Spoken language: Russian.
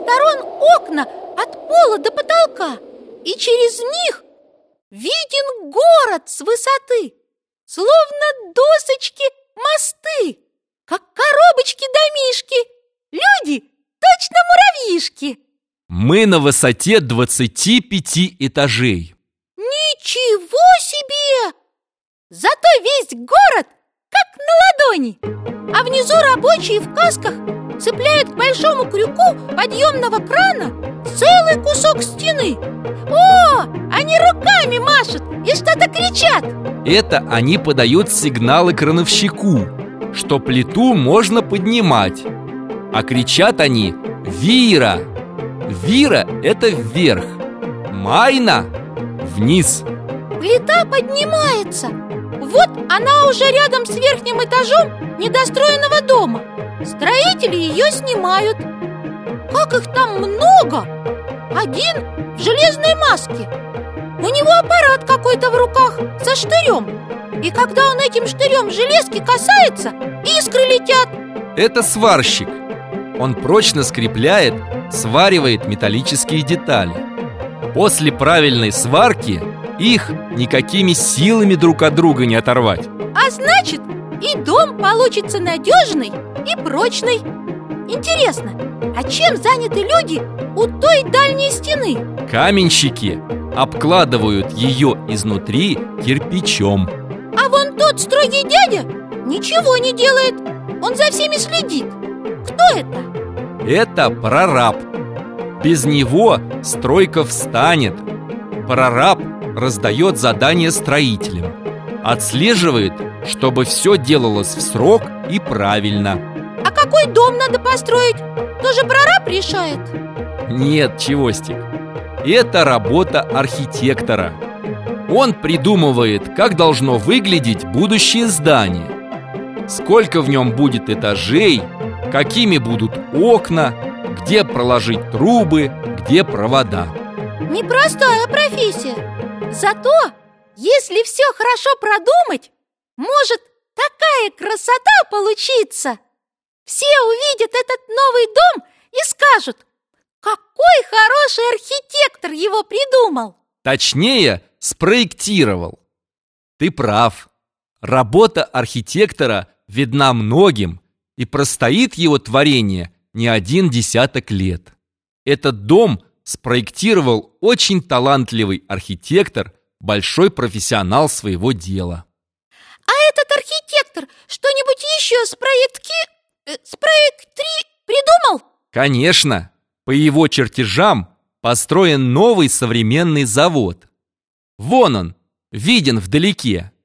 сторон окна от пола до потолка, и через них виден город с высоты, словно досочки мосты, как коробочки-домишки. Люди точно муравьишки. Мы на высоте 25 этажей. Ничего себе! Зато весь город как на ладони. А внизу рабочие в касках цепляют к большому крюку подъемного крана целый кусок стены. О, они руками машут и что-то кричат. Это они подают сигналы крановщику, что плиту можно поднимать. А кричат они «Вира!». «Вира» — это вверх, «Майна» — вниз. Плита поднимается. Вот она уже рядом с верхним этажом недостроенного дома. Строители ее снимают. Как их там много! Один в железной маске. У него аппарат какой-то в руках со штырем. И когда он этим штырем железки касается, искры летят. Это сварщик. Он прочно скрепляет, сваривает металлические детали. После правильной сварки их никакими силами друг от друга не оторвать. А значит, и дом получится надежный и прочный. Интересно, а чем заняты люди у той дальней стены? Каменщики обкладывают ее изнутри кирпичом. А вон тот строгий дядя ничего не делает. Он за всеми следит. Кто это? Это прораб. Без него стройка встанет. Прораб раздает задания строителям, отслеживает, чтобы все делалось в срок и правильно. А какой дом надо построить? Тоже прораб решает? Нет, Чевостик, это работа архитектора. Он придумывает, как должно выглядеть будущее здание, сколько в нем будет этажей, какими будут окна, где проложить трубы, где провода. Непростая профессия. Зато, если все хорошо продумать, может такая красота получиться. Все увидят этот новый дом и скажут: какой хороший архитектор его придумал. Точнее, спроектировал. Ты прав. Работа архитектора видна многим, и простоит его творение не 1 десяток лет. Этот дом спроектировал очень талантливый архитектор, большой профессионал своего дела. А этот архитектор что-нибудь еще придумал? Конечно, по его чертежам построен новый современный завод. Вон он, виден вдалеке.